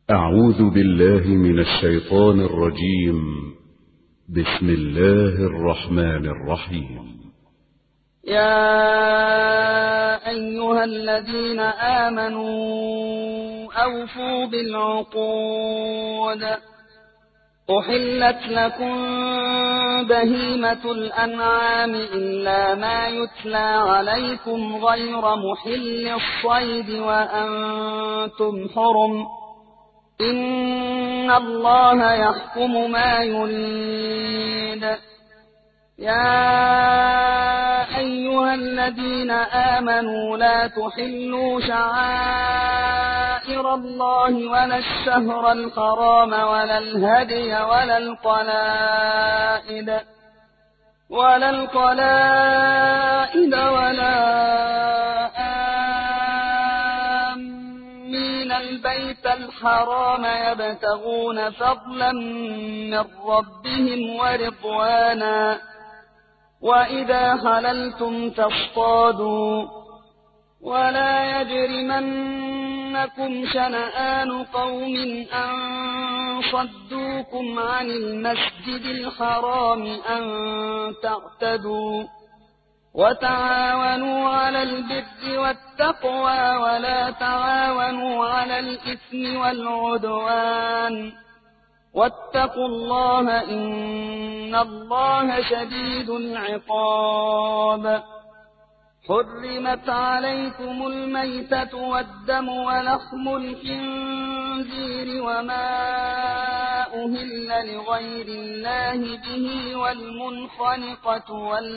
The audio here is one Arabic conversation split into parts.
أعوذ بالله من الشيطان الرجيم. بسم الله الرحمن الرحيم. يا أيها الذين آمنوا أوفوا بالعقود. أحلت لكم بهيمة الأنعام إلا ما يتلى عليكم غير محل الصيد وأنتم حرم. إن الله يحكم ما يريد. يا أيها الذين آمنوا لا تحلوا شعائر الله ولا الشهر الحرام ولا الهدي ولا القلائد ولا آمين البيت الحرام يبتغون فضلا من ربهم ورضوانا وإذا حللتم فاصطادوا ولا يجرمنكم شنآن قوم أن صدوكم عن المسجد الحرام أن تعتدوا وتعاونوا على البر والتقوى ولا تعاونوا على الإثم والعدوان واتقوا الله إن الله شديد العقاب. حرمت عليكم الميتة والدم ولحم الخنزير وما أهل لغير الله به والمنخنقة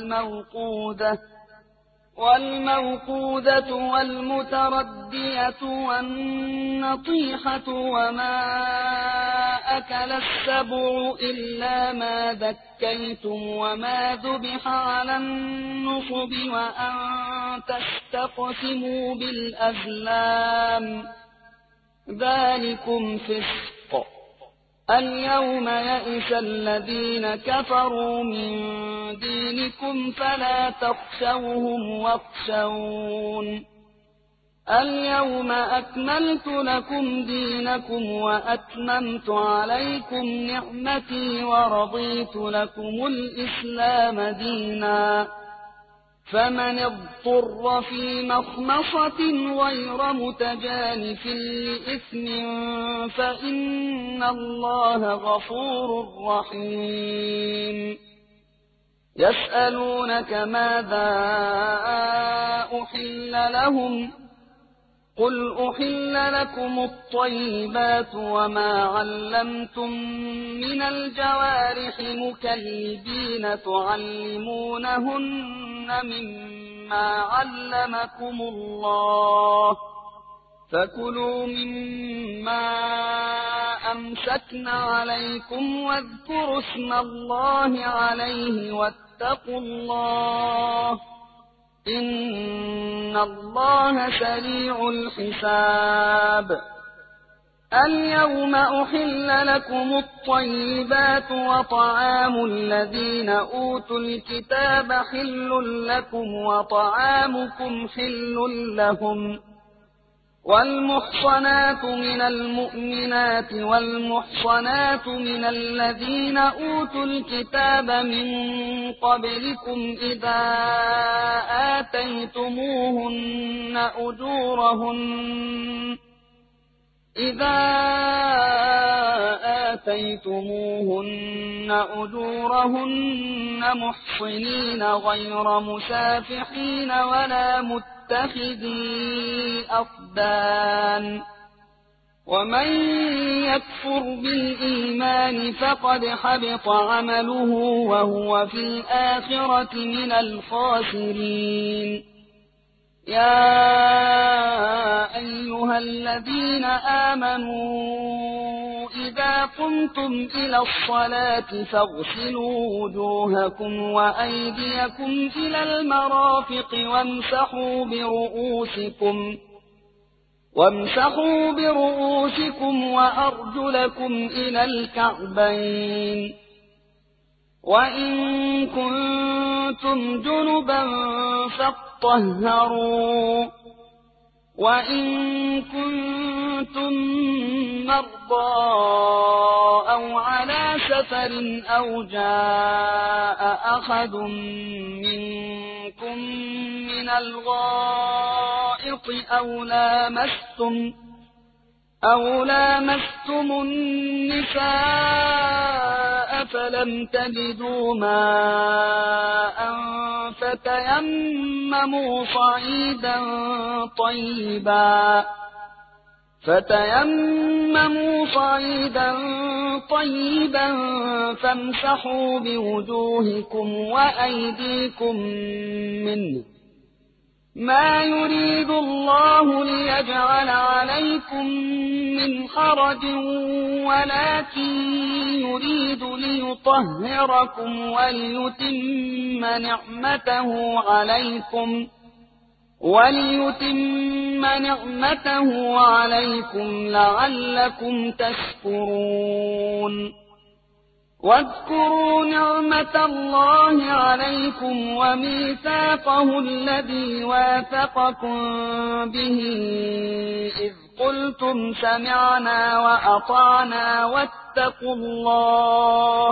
والموقوذة والمتردية والنطيحة وما أكل السبع إلا ما ذكيتم وما ذبح على النصب وأن تستقسموا بالأزلام ذلكم فسق. اليوم يئس الذين كفروا من دينكم فلا تخشوهم واخشون. اليوم أكملت لكم دينكم وأتممت عليكم نعمتي ورضيت لكم الإسلام دينا. فمن اضطر في مخمصة غير متجانف لإثم فإن الله غفور رحيم. يسألونك ماذا أحل لهم قل أحل لكم الطيبات وما علمتم من الجوارح مكلبين تعلمونهن مما علمكم الله فكلوا مما أمسكن عليكم واذكروا اسم الله عليه واتقوا الله إن الله سريع الحساب. اليوم أحل لكم الطيبات وطعام الذين أوتوا الكتاب حل لكم وطعامكم حل لهم. والمحصنات من المؤمنات والمحصنات من الذين أوتوا الكتاب من قبلكم إذا آتيتموهن أجورهن محصنين غير مسافحين ولا متخذي أخدان. ومن يكفر بالإيمان فقد حبط عمله وهو في الآخرة من الخاسرين. يا أيها الذين آمنوا إذا قمتم إلى الصلاة فاغسلوا وجوهكم وأيديكم إلى المرافق وامسحوا برؤوسكم وأرجلكم إلى الكعبين. وإن كنتم جنبا فاطهروا وإن كنتم مرضى أو على سفر أو جاء أحد منكم من الغائط أو لامستم النساء فلم تجدوا ماء فتيمموا صعيدا طيبا فامسحوا بوجوهكم وأيديكم منه ما يريد الله ليجعل عليكم من حرج ولكن يريد ليطهركم وليتم نعمته عليكم لعلكم تشكرون واذكروا نعمة الله عليكم وميثاقه الذي واثقكم به إذ قلتم سمعنا وأطعنا واتقوا الله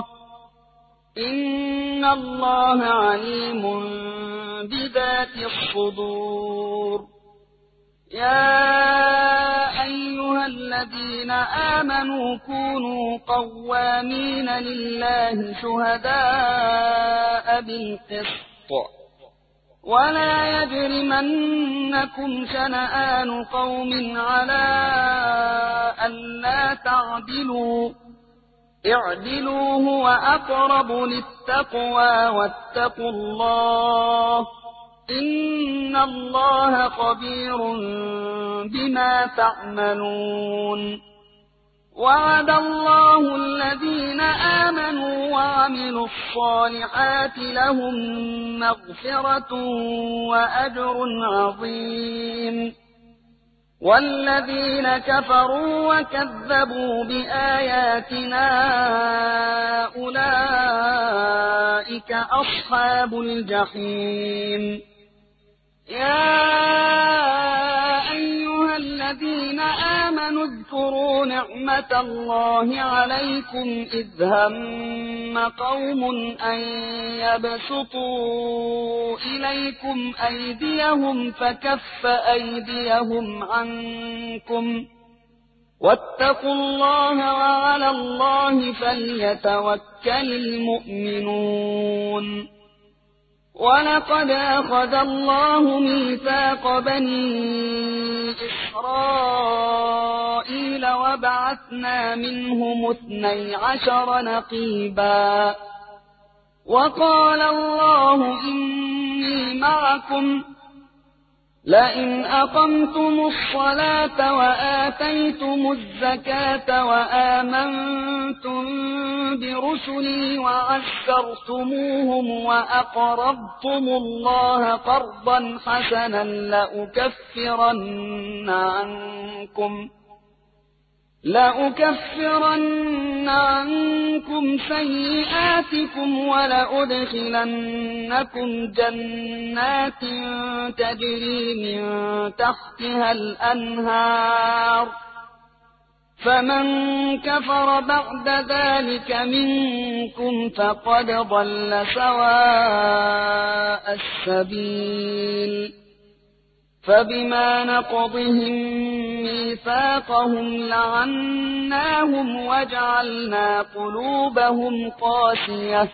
إن الله عليم بذات الصدور يا أيها الذين آمنوا كونوا قوامين لله شهداء بالقسط ولا يجرمنكم شنآن قوم على ألا تعدلوا اعدلوا هو أقرب للتقوى واتقوا الله إن الله خبير بما تعملون وعد الله الذين آمنوا وعملوا الصالحات لهم مغفرة وأجر عظيم والذين كفروا وكذبوا بآياتنا أولئك أصحاب الجحيم يا أيها الذين آمنوا اذكروا نعمة الله عليكم إذ هم قوم أن يبسطوا إليكم أيديهم فكف أيديهم عنكم واتقوا الله وعلى الله فليتوكل المؤمنون ولقد أخذ الله ميثاق بني إسرائيل وبعثنا منهم 12 نقيبا وقال الله إني معكم لئن أقمتم الصلاة وآتيتم الزكاة وآمنتم برسلي وعزرتموهم وأقرضتم الله قرضا حسنا لأكفرن عنكم سيئاتكم ولأدخلنكم جنات تجري من تحتها الأنهار فمن كفر بعد ذلك منكم فقد ضل سواء السبيل فبما نقضهم ميثاقهم لعناهم وجعلنا قلوبهم قاسية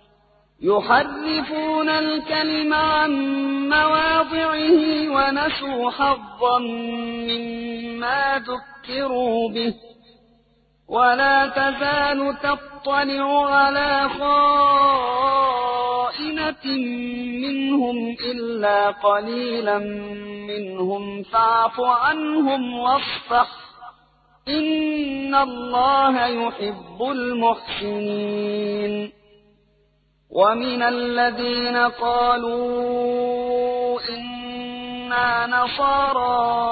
يحرفون الكلم عن مواضعه ونسوا حظا مما ذكروا به ولا تزال تطلع على خائنة منهم إلا قليلا منهم فاعف عنهم واصفح إن الله يحب المحسنين ومن الذين قالوا إنا نصارى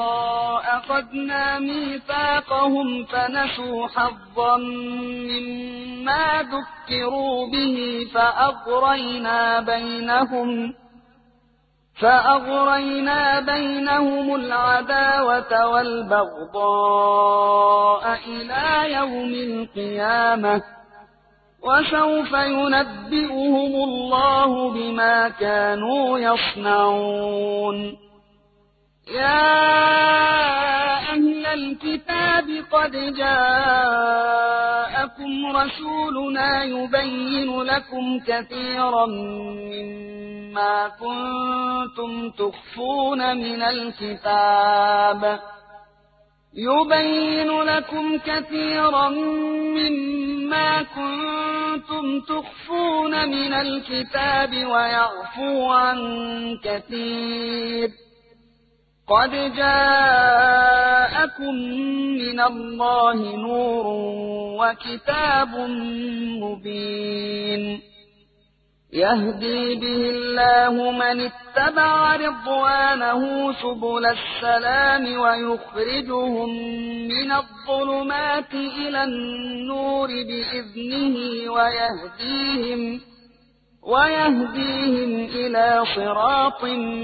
أخذنا ميثاقهم فنسوا حظا مما فأغرينا بينهم العداوة والبغضاء إلى يوم القيامة وسوف ينبئهم الله بما كانوا يصنعون يا أهل الكتاب قد جاءكم رسولنا يبين لكم كثيرا مما كنتم تخفون من الكتاب ويعفو عن كثير قد جاءكم من الله نور وكتاب مبين يهدي به الله من اتبع رضوانه سبل السلام ويخرجهم من الظلمات إلى النور بإذنه ويهديهم إلى صراط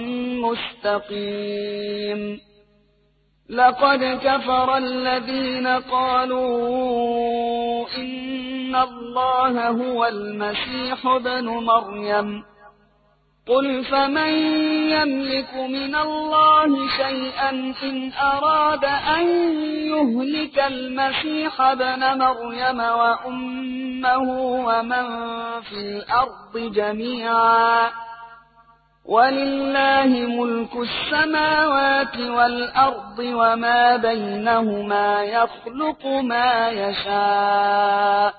مستقيم لقد كفر الذين قالوا إن الله هو المسيح ابن مريم قل فمن يملك من الله شيئا إن أراد أن يهلك المسيح ابن مريم وأمه ومن في الأرض جميعا ولله ملك السماوات والأرض وما بينهما يخلق ما يشاء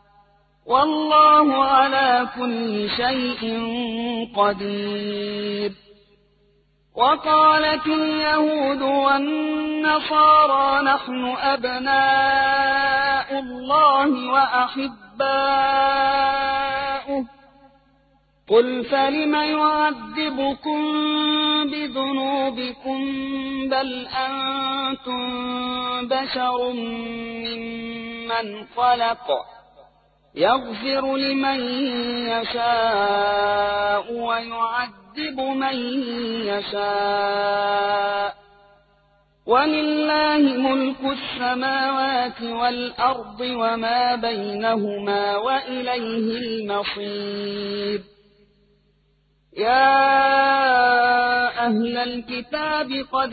والله على كل شيء قدير وقالت اليهود والنصارى نحن أبناء الله وأحباؤه قل فلم يعذبكم بذنوبكم بل أنتم بشر ممن خلق يغفر لمن يشاء ويعذب من يشاء ولله ملك السماوات والأرض وما بينهما وإليه المصير يا أهل الكتاب قد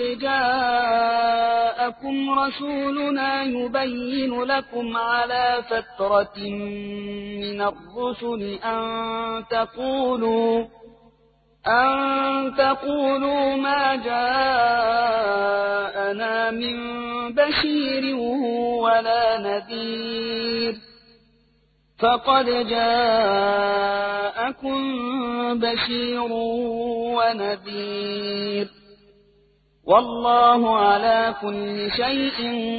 جاءكم رسولنا يبين لكم على فترة من الرسل أن تقولوا ما جاءنا من بشير ولا نذير فقد جاءكم بشير ونذير والله على كل شيء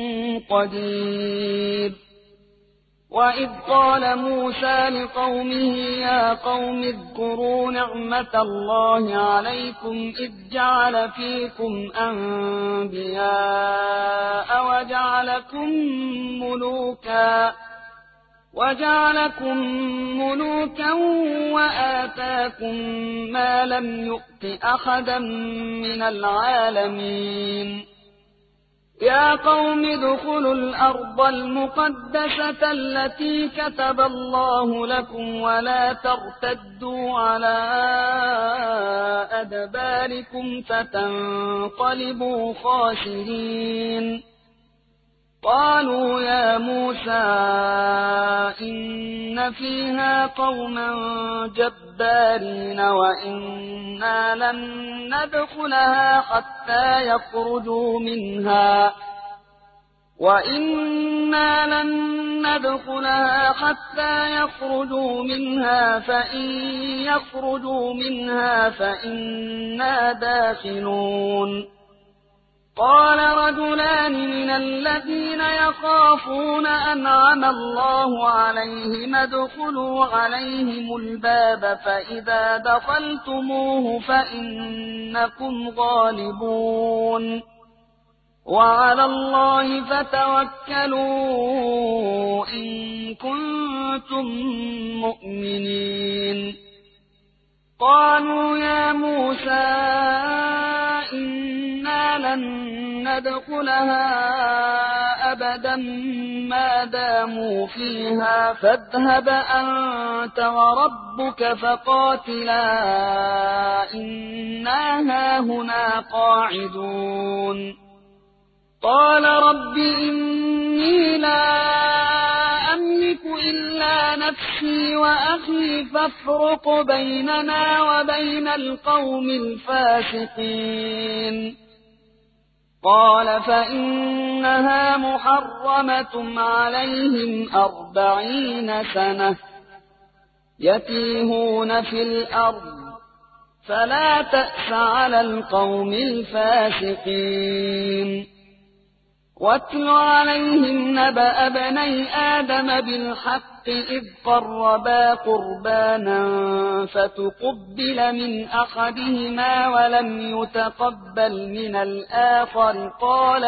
قدير وإذ قال موسى لقومه يا قوم اذكروا نعمة الله عليكم إذ جعل فيكم أنبياء وجعلكم ملوكا وآتاكم ما لم يؤت أحدا من العالمين يا قوم ادخلوا الأرض المقدسة التي كتب الله لكم ولا ترتدوا على أدباركم فتنقلبوا خاسرين قالوا يا موسى إن فيها قوما جبارين وإنا لن ندخلها حتى يخرجوا منها فإن يخرجوا منها فإنا داخلون قال رجلان من الذين يخافون أنعم الله عليهم ادخلوا عليهم الباب فإذا دخلتموه فإنكم غالبون وعلى الله فتوكلوا إن كنتم مؤمنين قالوا يا موسى إنا لن ندخلها أبدا ما داموا فيها فاذهب أنت وربك فقاتلا إنا هاهنا قاعدون قال رب إني لا أملك إلا نفسي وأخي فافرق بيننا وبين القوم الفاسقين قال فإنها محرمة عليهم 40 سنة يتيهون في الأرض فلا تأس على القوم الفاسقين واتل عليهم نبأ ابني آدم بالحق إذ قربا قربانا فتقبل من أحدهما ولم يتقبل من الآخر قال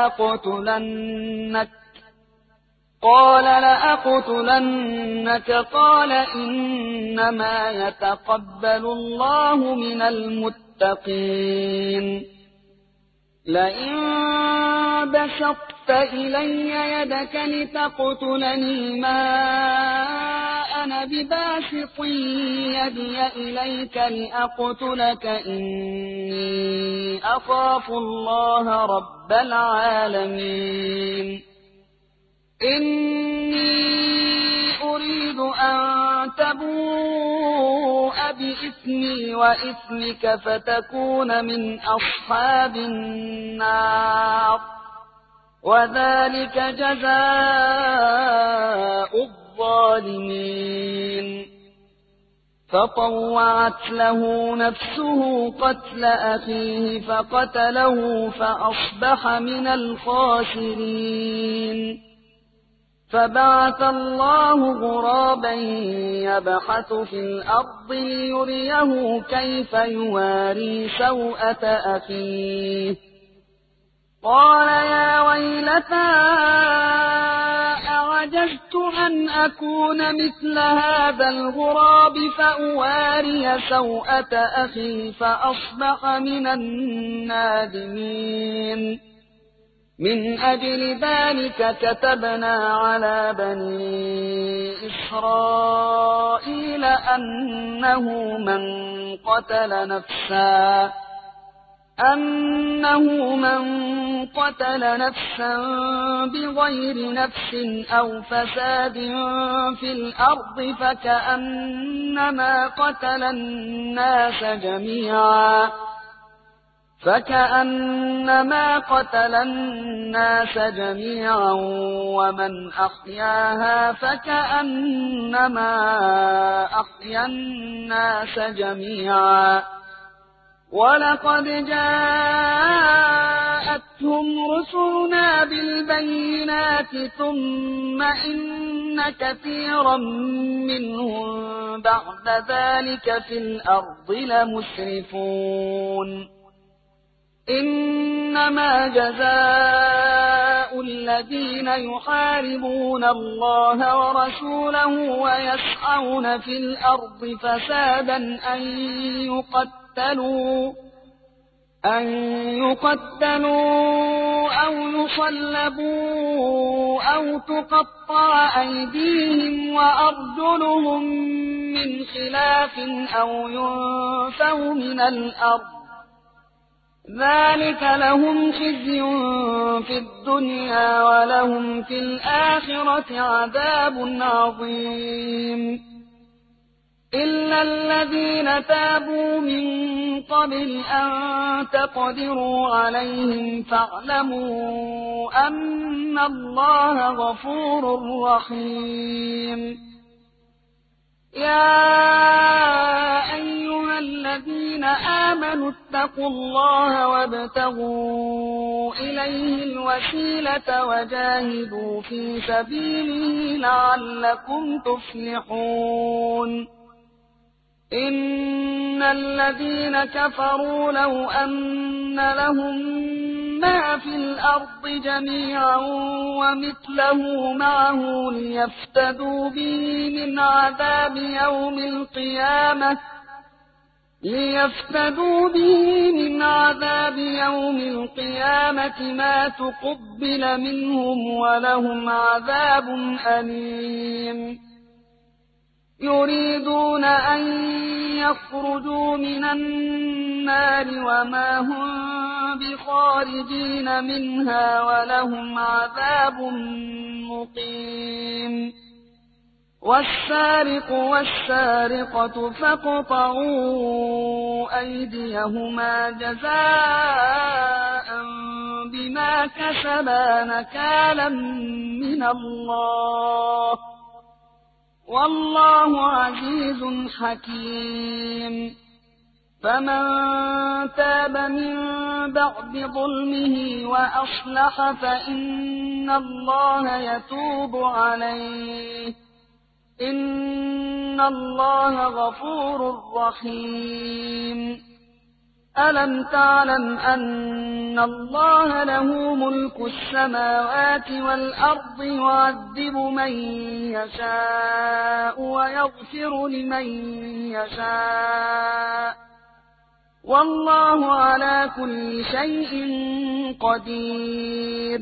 لأقتلنك قال إنما يتقبل الله من المتقين لئن بسطت إلي يدك لتقتلني ما أنا بباسط يدي إليك لأقتلك إني أخاف الله رب العالمين إني أريد أن تبوء بإثمي وإثمك فتكون من أصحاب النار وذلك جزاء الظالمين فطوعت له نفسه قتل أخيه فقتله فأصبح من الخاسرين فبعث الله غرابا يبحث في الأرض ليريه كيف يواري سوءة أخيه قال يا ويلتى أعجزت أن أكون مثل هذا الغراب فأواري سوءة أخي فأصبح من النادمين من أجل ذلك كتبنا على بني إسرائيل أنه من قتل نفسا بغير نفس أو فساد في الأرض فكأنما قتل الناس جميعا ومن أحياها فكأنما أحيا الناس جميعا ولقد جاءتهم رسلنا بالبينات ثم إن كثيرا منهم بعد ذلك في الأرض لمسرفون إنما جزاء الذين يحاربون الله ورسوله ويسعون في الأرض فسادا أن يقتلوا أو يصلبوا أو تقطع أيديهم وأرجلهم من خلاف أو ينفوا من الأرض ذلك لهم خزي في الدنيا ولهم في الآخرة عذاب عظيم إلا الذين تابوا من قبل أن تقدروا عليهم فاعلموا أن الله غفور رحيم يا أيها الذين آمنوا اتقوا الله وابتغوا إليه الوسيلة وجاهدوا في سبيله لعلكم تفلحون إن الذين كفروا لو أن لهم ما في الأرض جميعا ومثله معه ليفتدوا به من عذاب يوم القيامة ليفتدوا به من عذاب يوم القيامة ما تقبل منهم ولهم عذاب أليم يريدون أن يخرجوا من النار وما هم بخارجين منها ولهم عذاب مقيم والسارق والسارقة فاقطعوا أيديهما جزاء بما كسبا نكالا من الله والله عزيز حكيم فمن تاب من بعد ظلمه وأصلح فإن الله يتوب عليه إن الله غفور رحيم ألم تعلم أن الله له ملك السماوات والأرض يعذب من يشاء ويغفر لمن يشاء والله على كل شيء قدير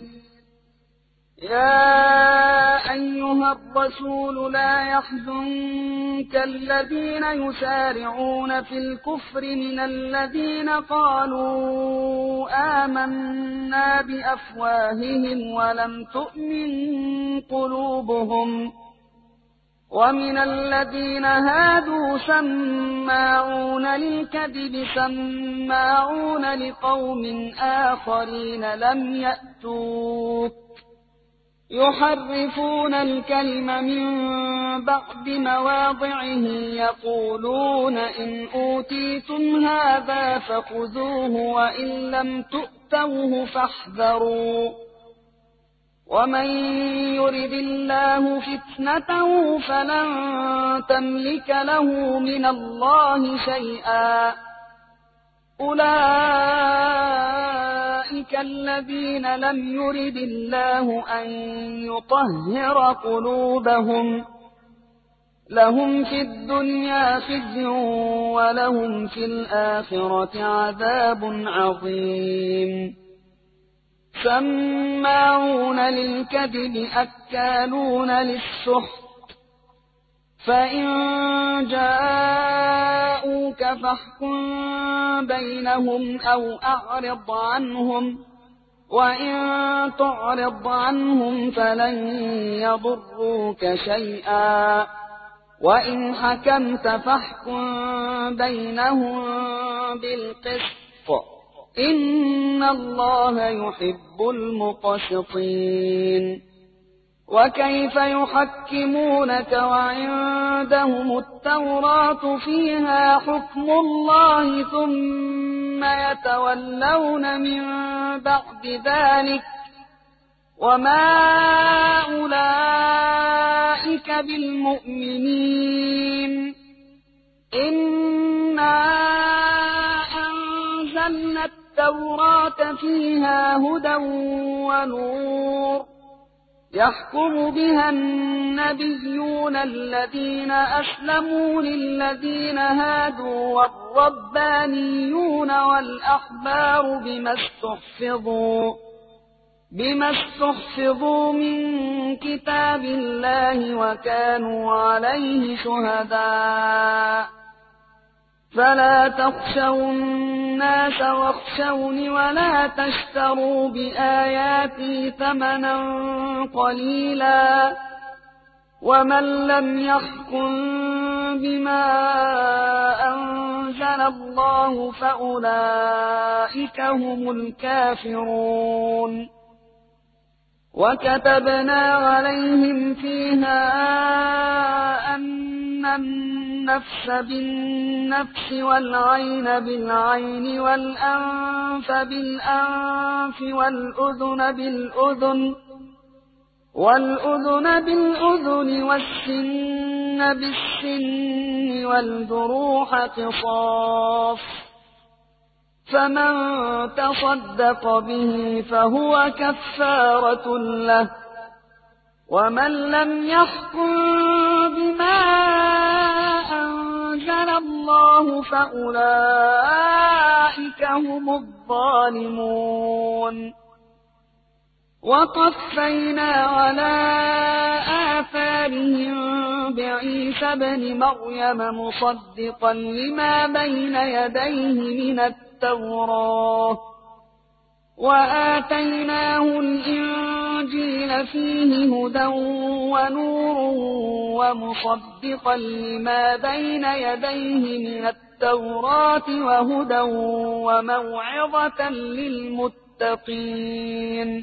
يا أيها الرسول لا يحزنك الذين يسارعون في الكفر من الذين قالوا آمنا بأفواههم ولم تؤمن قلوبهم ومن الذين هادوا سماعون للكذب سماعون لقوم آخرين لم يأتوك يحرفون الكلم من بعد مواضعه يقولون إن أوتيتم هذا فخذوه وإن لم تؤتوه فاحذروا ومن يرد الله فتنته فلن تملك له من الله شيئا أولئك الذين لم يرد الله أن يطهر قلوبهم لهم في الدنيا خزي ولهم في الآخرة عذاب عظيم سماعون للكذب أكالون للسحت فإن جاءوك فاحكم بينهم أو أعرض عنهم وإن تعرض عنهم فلن يضروك شيئا وإن حكمت فاحكم بينهم بالقسط إن الله يحب المقسطين وكيف يحكمونك وعندهم التوراة فيها حكم الله ثم يتولون من بعد ذلك وما أولئك بالمؤمنين إنا أنزلنا التوراة فيها هدى ونور يحكم بها النبيون الذين أسلموا للذين هادوا والربانيون والأحبار بما استحفظوا من كتاب الله وكانوا عليه شهداء فلا تخشوا الناس واخشوني ولا تشتروا بآياتي ثمنا قليلا ومن لم يحكم بما أنزل الله فأولئك هم الكافرون وكتبنا عليهم فيها أن النفس بالنفس والعين بالعين والأنف بالأنف والأذن بالأذن والسن بالسن والجروح قصاص فمن تصدق به فهو كفارة له ومن لم يحكم بما أنزل الله فأولئك هم الظالمون. وقفينا على آثارهم بعيسى ابن مريم مصدقا لما بين يديه من التوراة وآتيناه الإنجيل فيه هدى ونور ومصدقا لما بين يديه من التوراة وهدى وموعظة للمتقين.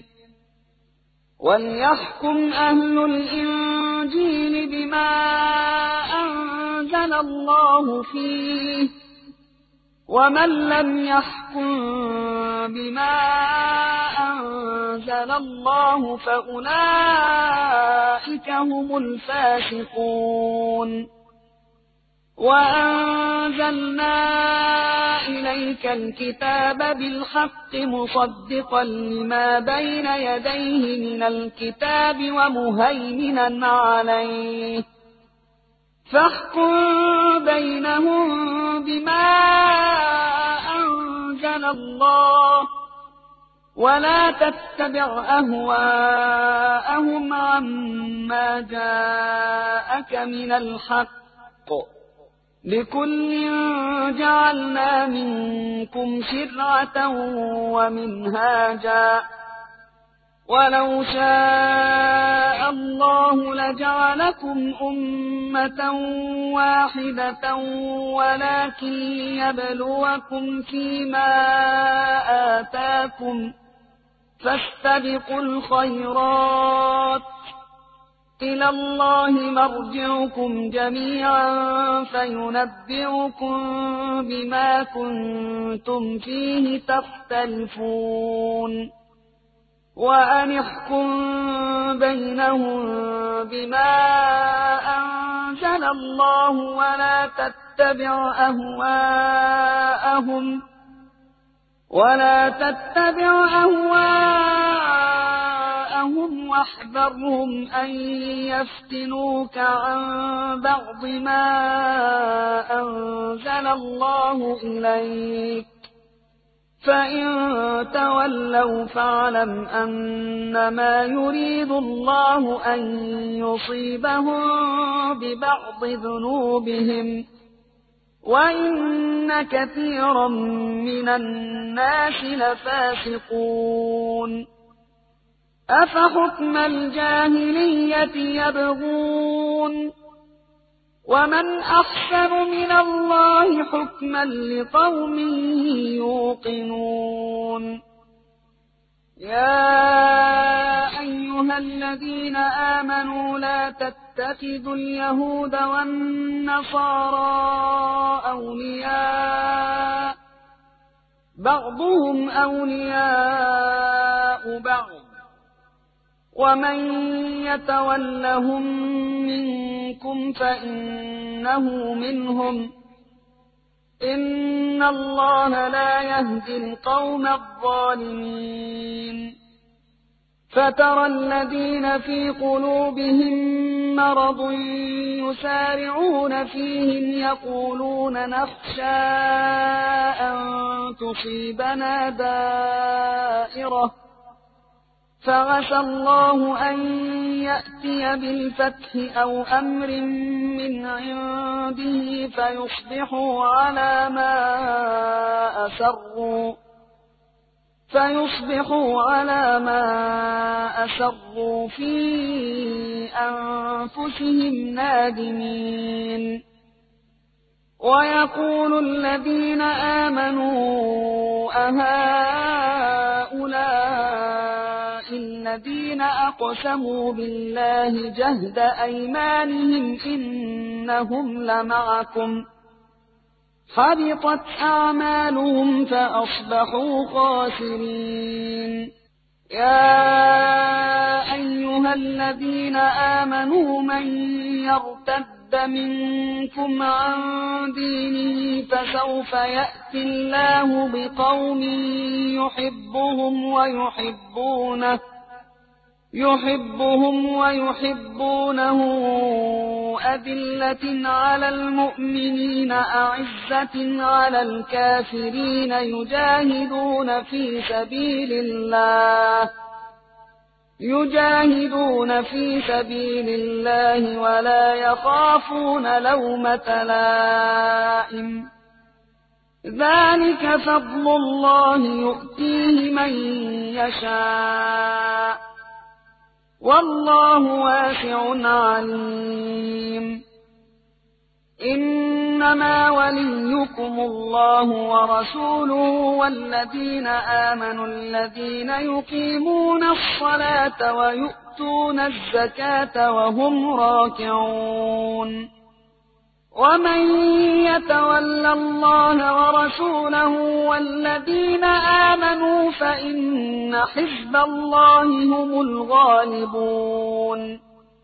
وليحكم أهل الإنجيل بما أنزل الله فيه ومن لم يحكم بما أنزل الله فأولئك هم الفاسقون. وأنزلنا إليك الكتاب بالحق مصدقا لما بين يديه من الكتاب ومهيمنا عليه فاحكم بينهم بما أنزل الله ولا تتبع أهواءهم عما جاءك من الحق لكل جعلنا منكم شرعة ومنهاجا ولو شاء الله لجعلكم أمة واحدة ولكن ليبلوكم فيما آتاكم فاستبقوا الخيرات إلى الله مرجعكم جميعا فينبئكم بما كنتم فيه تختلفون. وأن احكم بينهم بما أنزل الله ولا تتبع أهواءهم واحذرهم أن يفتنوك عن بعض ما أنزل الله إليك فإن تولوا فاعلم أنما يريد الله أن يصيبهم ببعض ذنوبهم وإن كثيرا من الناس لفاسقون. أفحكم الجاهلية يبغون ومن أحسن من الله حكما لقوم يوقنون. يا أيها الذين آمنوا لا تتخذوا اليهود والنصارى أولياء بعضهم أولياء بعض ومن يتولهم منكم فإنه منهم إن الله لا يهدي القوم الظالمين. فترى الذين في قلوبهم مرض يسارعون فيهم يقولون نخشى أن تصيبنا دائرة فعسى الله أن يأتي بالفتح أو أمر من عنده فيصبحوا على ما أسروا في أنفسهم نادمين. ويقول الذين آمنوا أهؤلاء الذين أقسموا بالله جهد أيمانهم إنهم لمعكم حبطت أعمالهم فأصبحوا خاسرين. يا أيها الذين آمنوا من يرتد منكم عن دينه فسوف يأتي الله يحبهم ويحبونه أذلة على المؤمنين أعزة على الكافرين يجاهدون في سبيل الله ولا يخافون لومة لائم ذلك فضل الله يؤتيه من يشاء والله واسع عليم إنما وليكم الله ورسوله والذين آمنوا الذين يقيمون الصلاة ويؤتون الزكاة وهم راكعون ومن يتول الله ورسوله والذين آمنوا فإن حزب الله هم الغالبون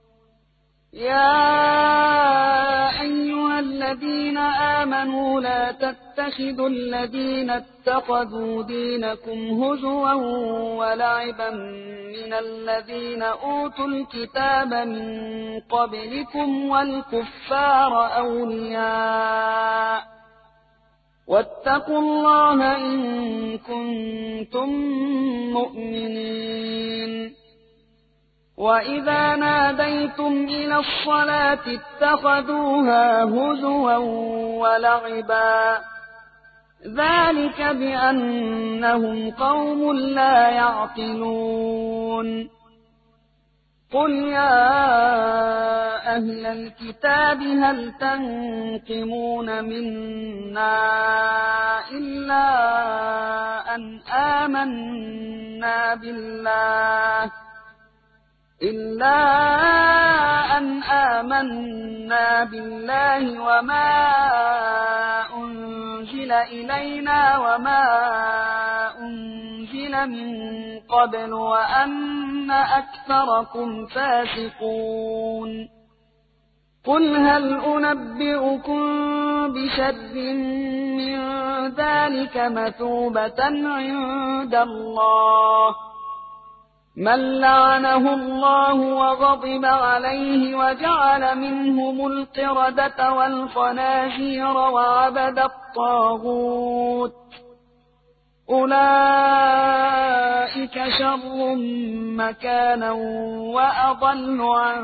يا أيها الذين آمنوا لا تتخذوا الذين اتخذوا دينكم هزوا ولعبا من الذين أوتوا الكتاب من قبلكم والكفار أولياء واتقوا الله إن كنتم مؤمنين وإذا ناديتم إلى الصلاة اتخذوها هزوا ولعبا ذلك بأنهم قوم لا يعقلون قل يا أهل الكتاب هل تنقمون منا إلا أن آمنا بالله وما أنزل إلينا وما أنزل من قبل وأن أكثركم فاسقون قل هل أنبئكم بشر من ذلك مثوبة عند الله من لعنه الله وغضب عليه وجعل منهم القردة والخنازير وعبد الطاغوت أولئك شر مكانا وأضل عن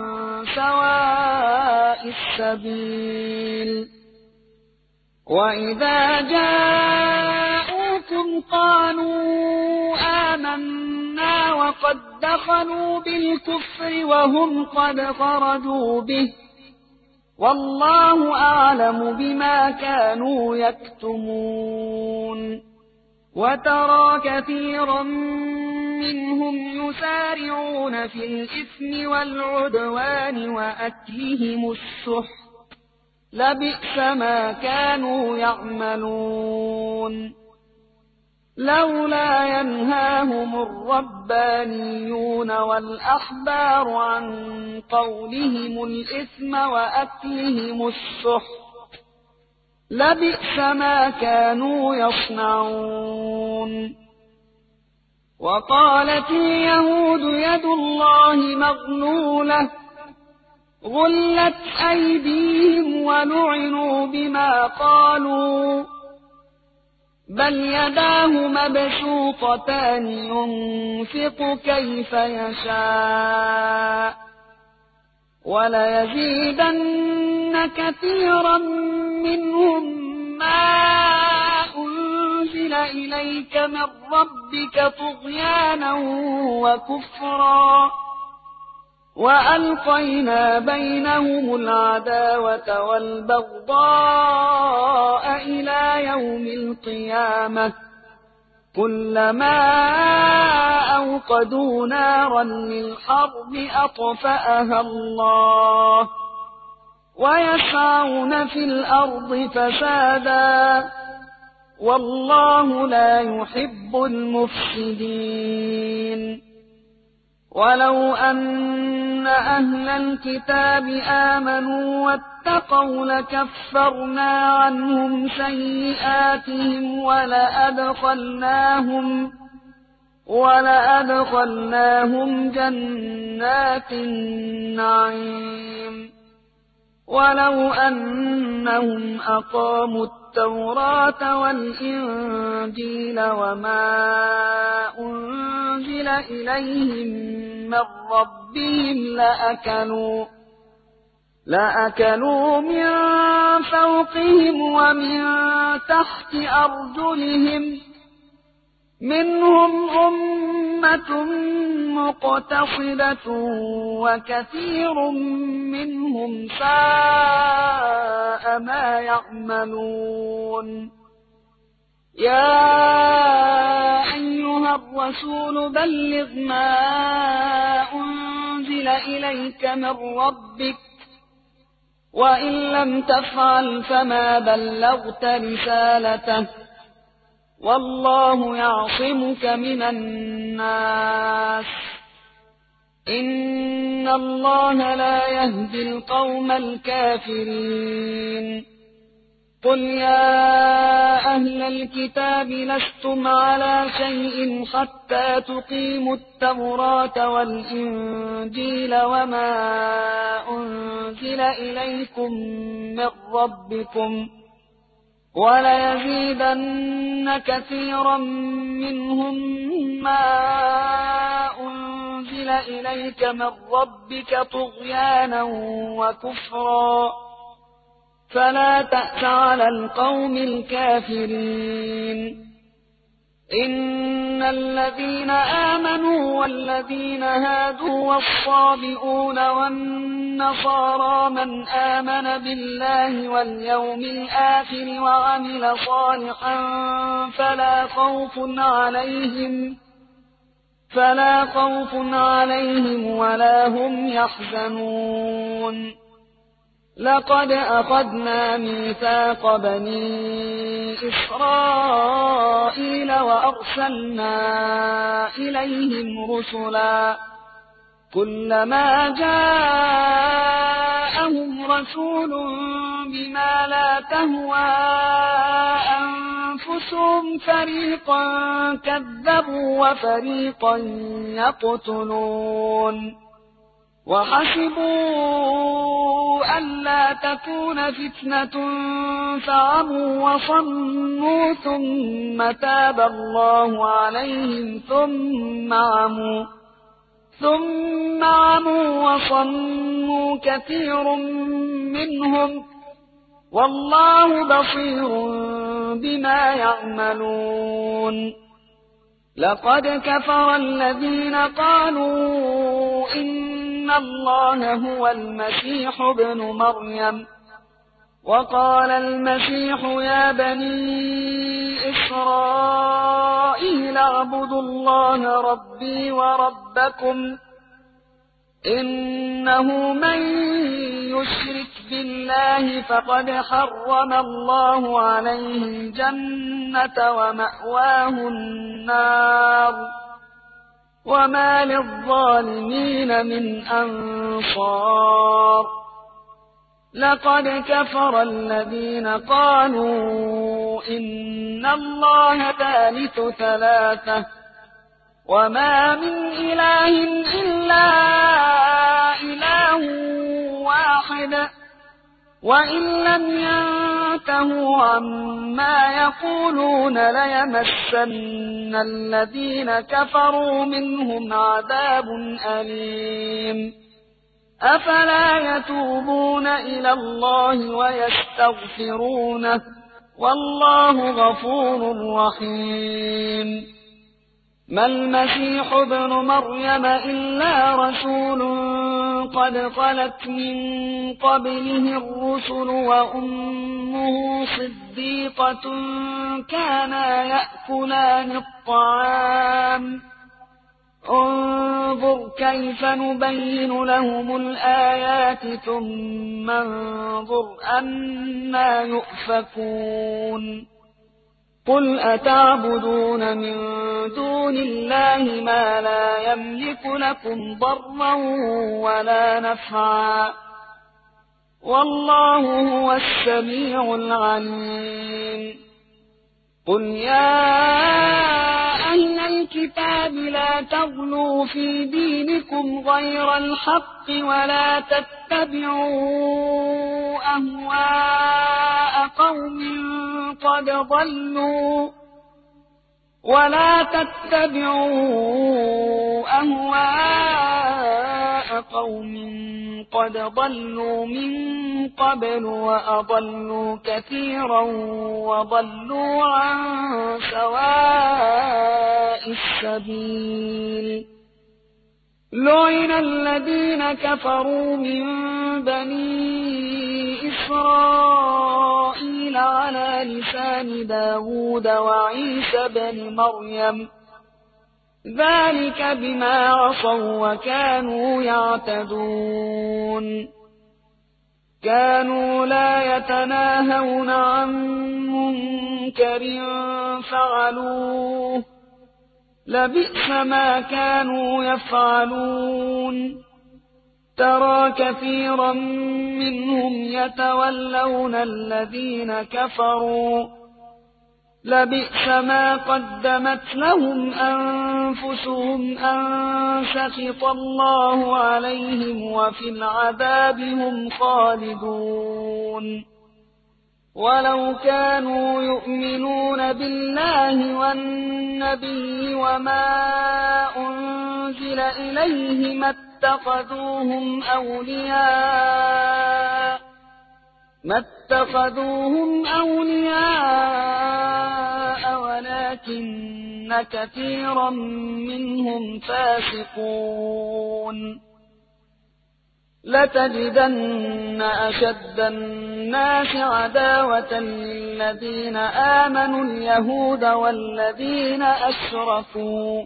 سواء السبيل وإذا جاءوكم قالوا آمنا وقد دخلوا بالكفر وهم قد خرجوا به والله أعلم بما كانوا يكتمون وترى كثيرا منهم يسارعون في الإثم والعدوان وأكلهم السحت لبئس ما كانوا يعملون لولا ينهاهم الربانيون والأحبار عن قولهم الإثم وأكلهم السحت لبئس ما كانوا يصنعون وقالت اليهود يد الله مغلولة غلت أيديهم ولعنوا بما قالوا بل يداه مبسوطتان ينفق كيف يشاء وليزيدن كثيرا منهم ما أنزل إليك من ربك طغيانا وكفرا وألقينا بينهم العداوة والبغضاء إلى يوم القيامة كلما أوقدوا نارا للحرب أطفأها الله ويسعون في الأرض فسادا والله لا يحب المفسدين ولو أن أهل الكتاب آمنوا واتقوا لكفرنا ولأدخلناهم جنات النعيم ولو أنهم أقاموا التوراة والإنجيل وما أنزل إليهم من ربهم لأكلوا من فوقهم ومن تحت أرجلهم منهم أمة مقتصدة وكثير منهم ساء ما يعملون يا أيها الرسول بلغ ما أنزل إليك من ربك وإن لم تفعل فما بلغت رسالته والله يعصمك من الناس إن الله لا يهدي القوم الكافرين قل يا أهل الكتاب لستم على شيء حتى تقيموا التوراة والإنجيل وما أنزل إليكم من ربكم وليزيدن كثيرا منهم ما أنزل إليك من ربك طغيانا وكفرا فلا تأس على القوم الكافرين إن الذين آمنوا والذين هادوا والصابئون والنصارى من آمن بالله واليوم الآخر وعمل صالحا فلا خوف عليهم ولا هم يحزنون لقد أخذنا ميثاق بني إسرائيل وأرسلنا إليهم رسلا كلما جاءهم رسول بما لا تهوى أنفسهم فريقا كذبوا وفريقا يقتلون وحسبوا ألا تكون فتنة فعموا وصموا ثم تاب الله عليهم ثم عموا وصموا كثير منهم والله بصير بما يعملون لقد كفر الذين قالوا إن الله هو المسيح ابن مريم وقال المسيح يا بني إسرائيل اعبدوا الله ربي وربكم إنه من يشرك بالله فقد حرم الله عليه الجنة ومأواه النار وما للظالمين من أنصار لقد كفر الذين قالوا إن الله ثالث ثلاثة وما من إله إلا إله واحد وإن لم ينتهوا عما يقولون ليمسن الذين كفروا منهم عذاب أليم أفلا يتوبون إلى الله ويستغفرونه والله غفور رحيم ما المسيح ابن مريم إلا رسول قد خلت من قبله الرسل وأمه صديقة كانا يأكلان الطعام انظر كيف نبين لهم الآيات ثم انظر أنا يؤفكون قل أتعبدون من دون الله ما لا يملك لكم ضرا ولا نفعا والله هو السميع العليم قل يا أهل الكتاب لا تغلوا في دينكم غير الحق ولا تتبعوا أهواء قوم قد ضلوا من قبل وأضلوا كثيرا وضلوا عن سواء السبيل. لعن الذين كفروا من بني إسرائيل على لسان داود وعيسى بن مريم ذلك بما عصوا وكانوا يعتدون. كانوا لا يتناهون عن منكر فعلوه لبئس ما كانوا يفعلون. ترى كثيرا منهم يتولون الذين كفروا لبئس ما قدمت لهم أنفسهم أن سخط الله عليهم وفي العذاب هم خالدون. ولو كانوا يؤمنون بالله والنبي وما أنزل إليه ما اتخذوهم أولياء ولكن كثيرا منهم فاسقون. لتجدن أشد الناس عداوة للذين آمنوا اليهود والذين أشركوا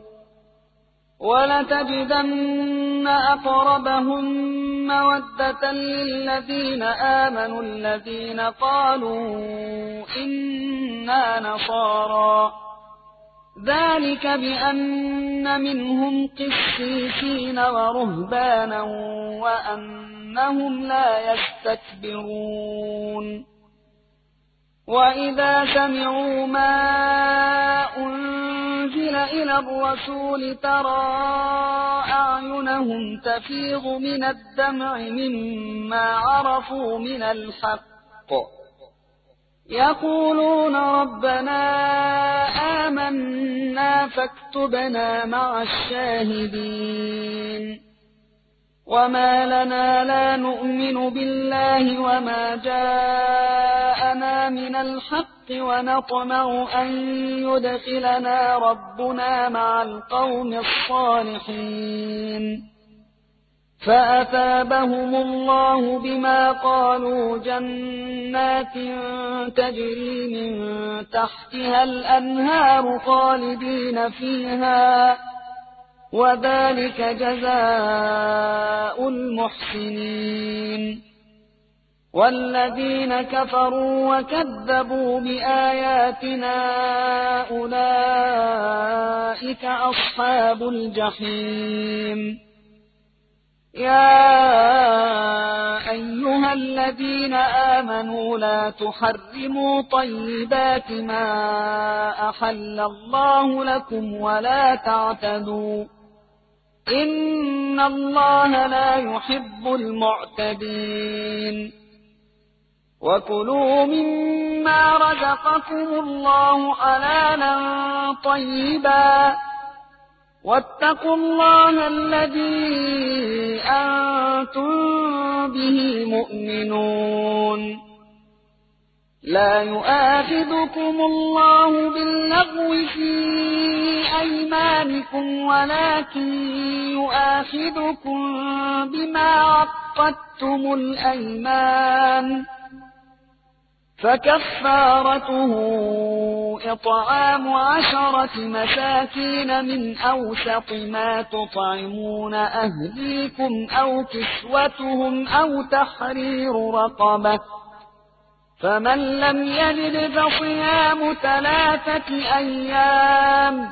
ولتجدن أقربهم مودة للذين آمنوا الذين قالوا إنا نصارى ذلك بأن منهم قسيسين ورهبانا وأنهم لا يستكبرون. وإذا سمعوا ما أنزل إلى الرسول ترى أعينهم تفيض من الدمع مما عرفوا من الحق يقولون ربنا آمنا فاكتبنا مع الشاهدين. وما لنا لا نؤمن بالله وما جاءنا من الحق ونطمع أن يدخلنا ربنا مع القوم الصالحين. فأثابهم الله بما قالوا جنات تجري من تحتها الأنهار خالدين فيها وذلك جزاء المحسنين. والذين كفروا وكذبوا بآياتنا أولئك أصحاب الجحيم. يا أيها الذين آمنوا لا تحرموا طيبات ما أحل الله لكم ولا تعتدوا إن الله لا يحب المعتدين. وكلوا مما رزقكم الله حلالا طيبا واتقوا الله الذي أنتم به مؤمنون. لا يؤاخذكم الله باللغو في أيمانكم ولكن يؤاخذكم بما عقدتم الأيمان فكفارته إطعام 10 مساكين من أوسط ما تطعمون أهليكم أو كسوتهم أو تحرير رقبة فمن لم يجد فصيام 3 أيام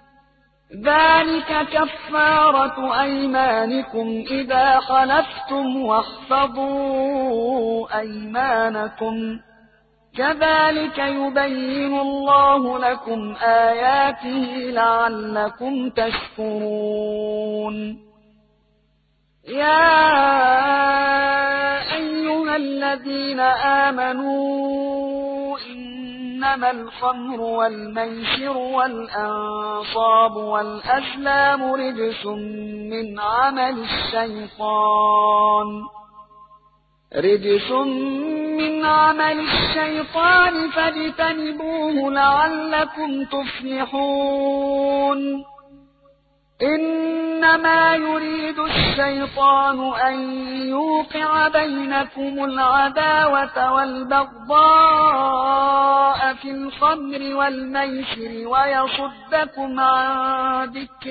ذلك كفارة أيمانكم إذا خلفتم واحفظوا أيمانكم كذلك يبين الله لكم آياته لعلكم تشكرون. يا أيها الذين آمنوا إنما الخمر والميسر والأنصاب والأزلام رجس من عمل الشيطان فاجتنبوه لعلكم تفلحون. إنما يريد الشيطان أن يوقع بينكم العداوة والبغضاء في الخمر والميسر ويصدكم عن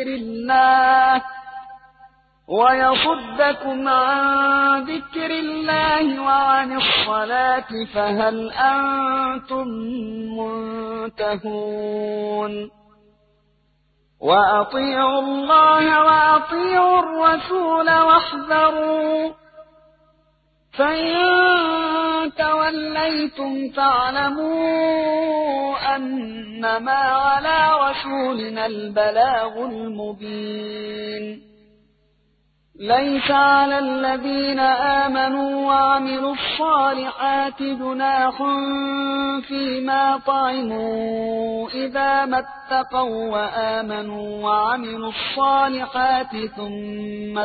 ذكر الله وعن الصلاة فهل أنتم منتهون. وأطيعوا الله وأطيعوا الرسول واحذروا، فإن توليتم فاعلموا أنما على رسولنا البلاغ المبين. ليس على الذين آمنوا وعملوا الصالحات جناح فيما طعموا إذا ما اتقوا وآمنوا وعملوا الصالحات ثم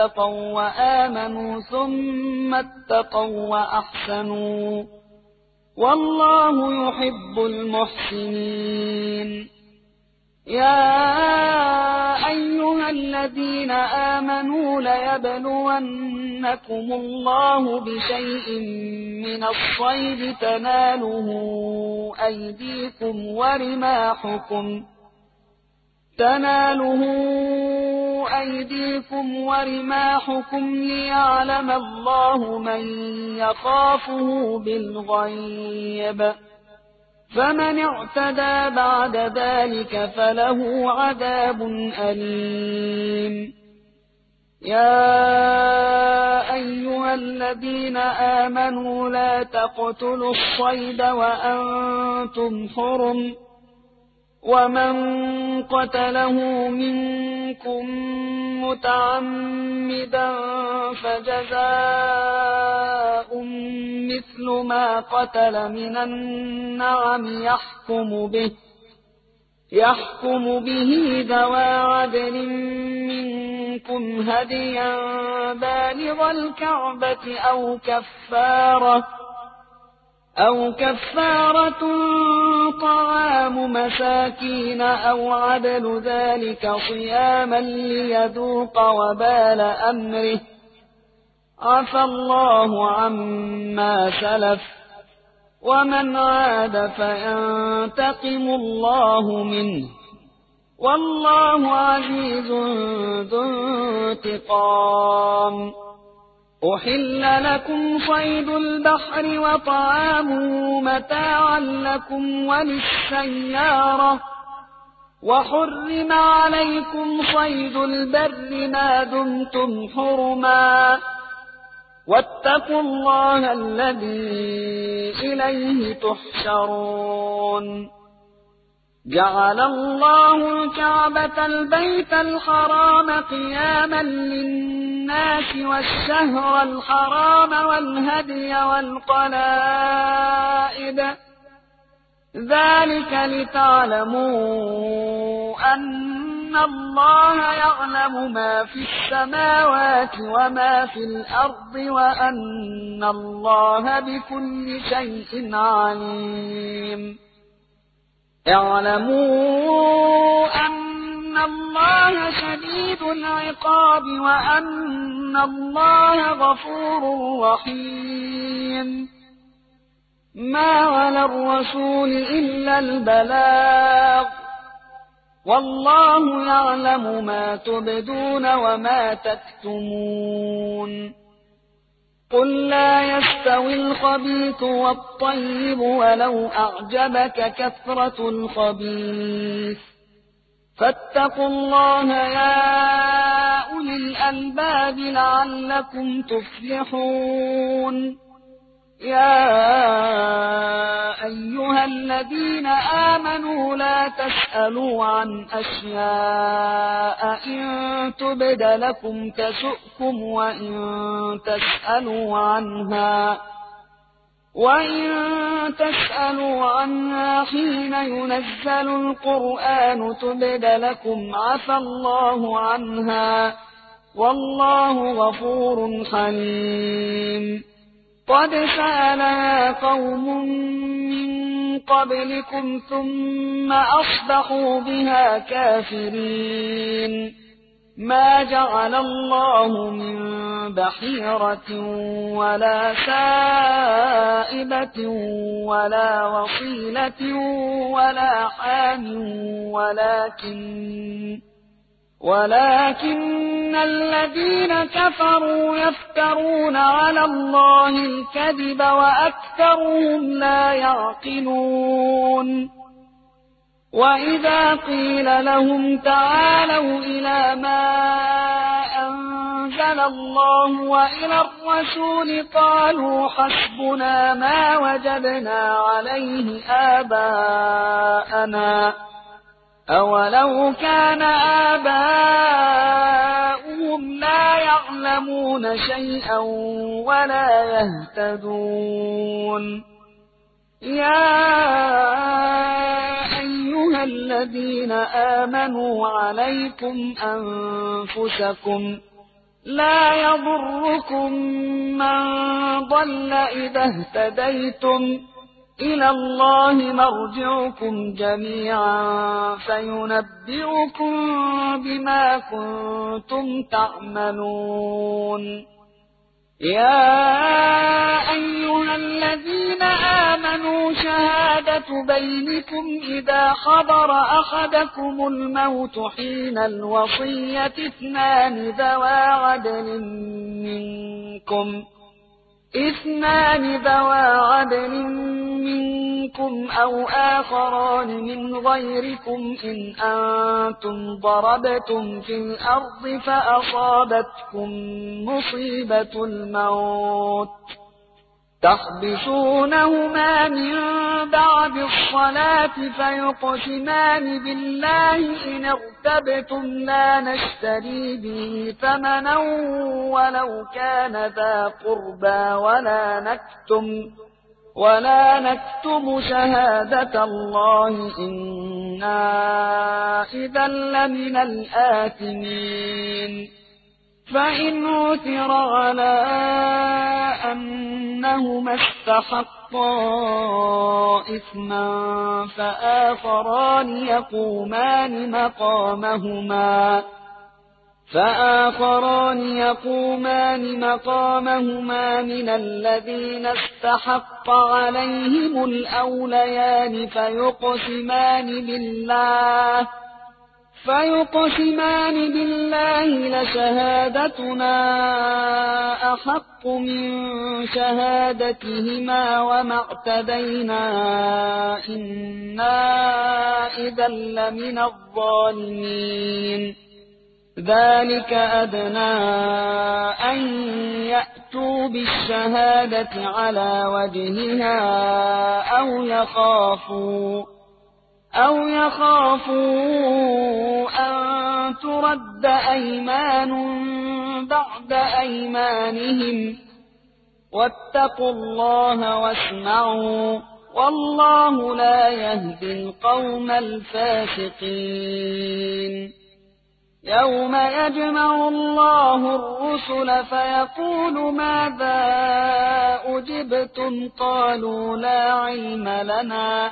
اتقوا وأحسنوا والله يحب المحسنين. يا أيها الذين آمنوا ليبلونكم الله بشيء من الصيد تناله أيديكم ورماحكم ليعلم الله من يخافه بالغيب، فمن اعتدى بعد ذلك فله عذاب أليم. يا أيها الذين آمنوا لا تقتلوا الصيد وأنتم حرم، ومن قتله منكم متعمدا فجزاء مثل ما قتل من النعم يحكم به ذوى عدل منكم هديا بالغ الكعبة أو كفارة طعام مساكين أو عدل ذلك صياما ليذوق وبال أمره، عفى الله عما سلف ومن عاد فينتقم الله منه والله عزيز ذو انتقام. أحل لكم صيد البحر وطعامه متاعا لكم وللسيارة، وحرم عليكم صيد البر ما دمتم حرما، واتقوا الله الذي إليه تحشرون. جعل الله الكعبة البيت الحرام قياما للناس والشهر الحرام والهدي والقلائد، ذلك لتعلموا أن الله يعلم ما في السماوات وما في الأرض وأن الله بكل شيء عليم. اعلموا أن الله شديد العقاب وأن الله غفور رحيم. ما على الرسول إلا البلاغ، والله يعلم ما تبدون وما تكتمون. قل لا يستوي الخبيث والطيب ولو أعجبك كثرة الخبيث، فاتقوا الله يا أولي الألباب لعلكم تفلحون. يا أيها الذين آمنوا لا تسألوا عن أشياء إن تبد لكم تسؤكم وإن تسألوا عنها حين ينزل القرآن تبد لكم عفى الله عنها والله غفور حليم. قد سألها قوم من قبلكم ثم أصبحوا بها كافرين. ما جعل الله من بحيرة ولا سائبة ولا وصيلة ولا حام ولكن الذين كفروا يفترون على الله الكذب وأكثرهم لا يعقلون. وإذا قيل لهم تعالوا إلى ما أنزل الله وإلى الرسول قالوا حسبنا ما وجدنا عليه آباءنا أولو كان آباؤهم لا يعلمون شيئا ولا يهتدون. يا أيها الذين آمنوا عليكم أنفسكم لا يضركم من ضل إذا اهتديتم إلى الله مرجعكم جميعا فينبئكم بما كنتم تعملون. يا أيها الذين آمنوا شهادة بينكم إذا حضر أحدكم الموت حين الوصية اثنان ذوى عدل منكم أو آخران من غيركم إن أنتم ضربتم في الأرض فأصابتكم مصيبة الموت تحبسونهما من بعد الصلاة فيقسمان بالله إن ارتبتم لا نشتري به ثمنا ولو كان ذا قربى ولا نكتم شهادة الله إنا إذا لمن الآثمين. فإن عثر على أنهما استحقا إثما فآخران يقومان مقامهما من الذين استحق عليهم الأوليان فيقسمان بالله لشهادتنا أحق من شهادتهما وما اعتدينا إنا إذا لمن الظالمين. ذلك أدنى أن يأتوا بالشهادة على وجهها أو يخافوا أن ترد أيمان بعد أيمانهم واتقوا الله واسمعوا والله لا يهدي القوم الفاسقين. يوم يجمع الله الرسل فيقول ماذا أجبتم قالوا لا علم لنا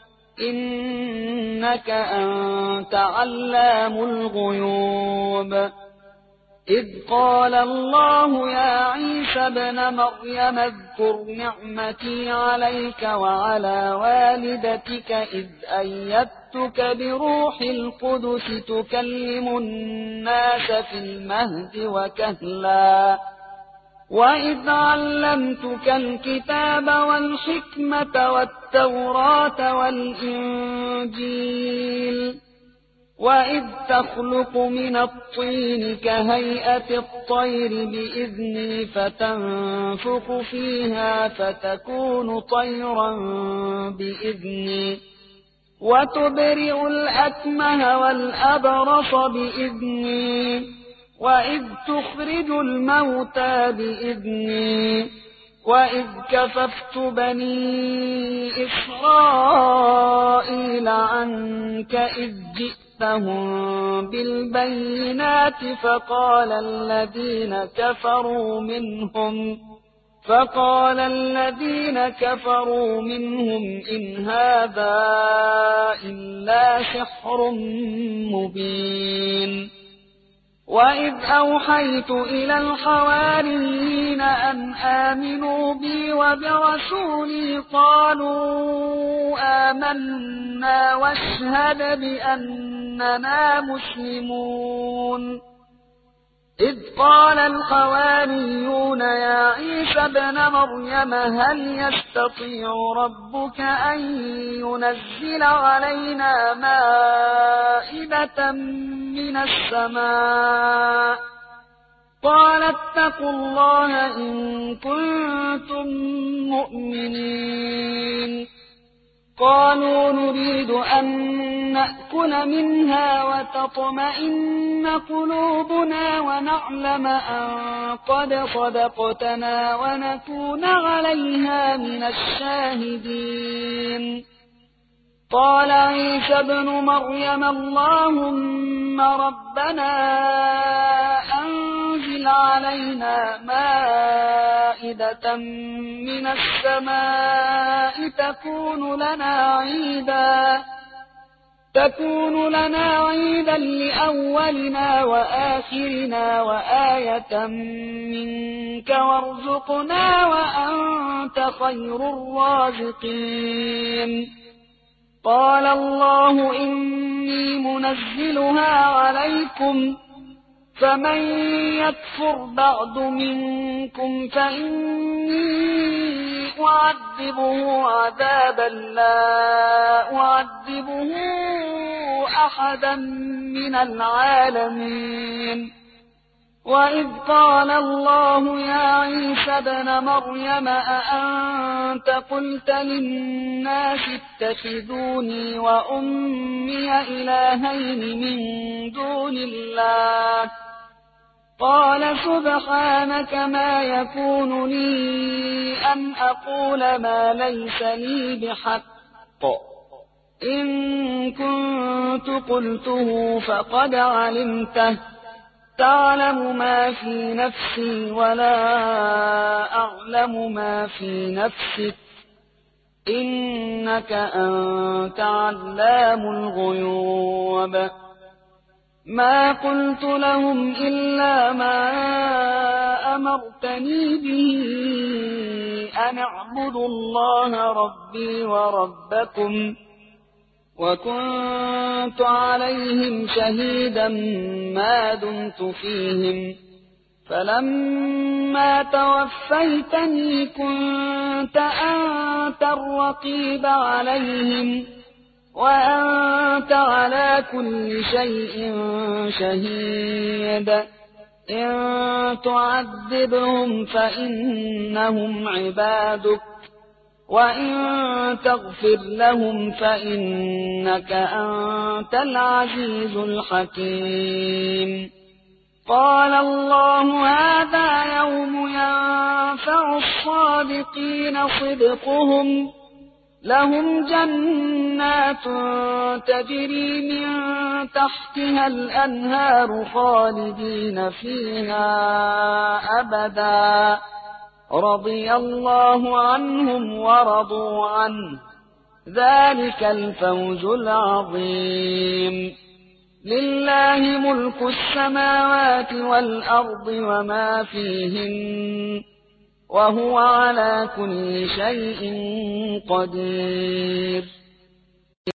إنك أنت علام الغيوب. إذ قال الله يا عيسى ابن مريم اذكر نعمتي عليك وعلى والدتك إذ أيدتك بروح القدس تكلم الناس في المهد وكهلا وإذ علمتك الكتاب والحكمة والتوراة والإنجيل وإذ تخلق من الطين كهيئة الطير بإذني فتنفخ فيها فتكون طيرا بإذني وتبرئ الأكمه والأبرص بإذني وإذ تخرج الموتى بإذني وإذ كففت بني إسرائيل عنك إذ جئتهم بالبينات فقال الذين كفروا منهم إن هذا إلا سحر مبين وإذ أوحيت إلى الحواريين أن آمنوا بي وبرسولي قالوا آمنا واشهد بأننا مسلمون إذ قال الحواريون يا عيسى ابن مريم هل يستطيع ربك أن ينزل علينا مائدة من السماء قال اتقوا الله إن كنتم مؤمنين قالوا نريد أن نأكل منها وتطمئن قلوبنا ونعلم أن قد صدقتنا ونكون عليها من الشاهدين قال عيسى ابن مريم اللهم ربنا أنزل علينا مائدة من السماء تكون لنا عيدا لأولنا وآخرنا وآية منك وارزقنا وأنت خير الرازقين قال الله إني منزلها عليكم فمن يكفر بعد منكم فإني أعذبه عذابا لا أعذبه أحدا من العالمين وإذ قال الله يا عيسى ابن مريم أأنت قلت للناس اتخذوني وأمي إلهين من دون الله قال سبحانك ما يكون لي أن أقول ما ليس لي بحق إن كنت قلته فقد علمته تعلم ما في نفسي ولا أعلم ما في نفسك إنك أنت علام الغيوب ما قلت لهم إلا ما أمرتني به أن اعبدوا الله ربي وربكم وكنت عليهم شهيدا ما دمت فيهم فلما توفيتني كنت أنت الرقيب عليهم وأنت على كل شيء شهيد إن تعذبهم فإنهم عبادك وإن تغفر لهم فإنك أنت العزيز الحكيم قال الله هذا يوم ينفع الصادقين صدقهم لهم جنات تجري من تحتها الأنهار خالدين فيها أبدا رضي الله عنهم ورضوا عنه ذلك الفوز العظيم لله ملك السماوات والأرض وما فيهن وهو على كل شيء قدير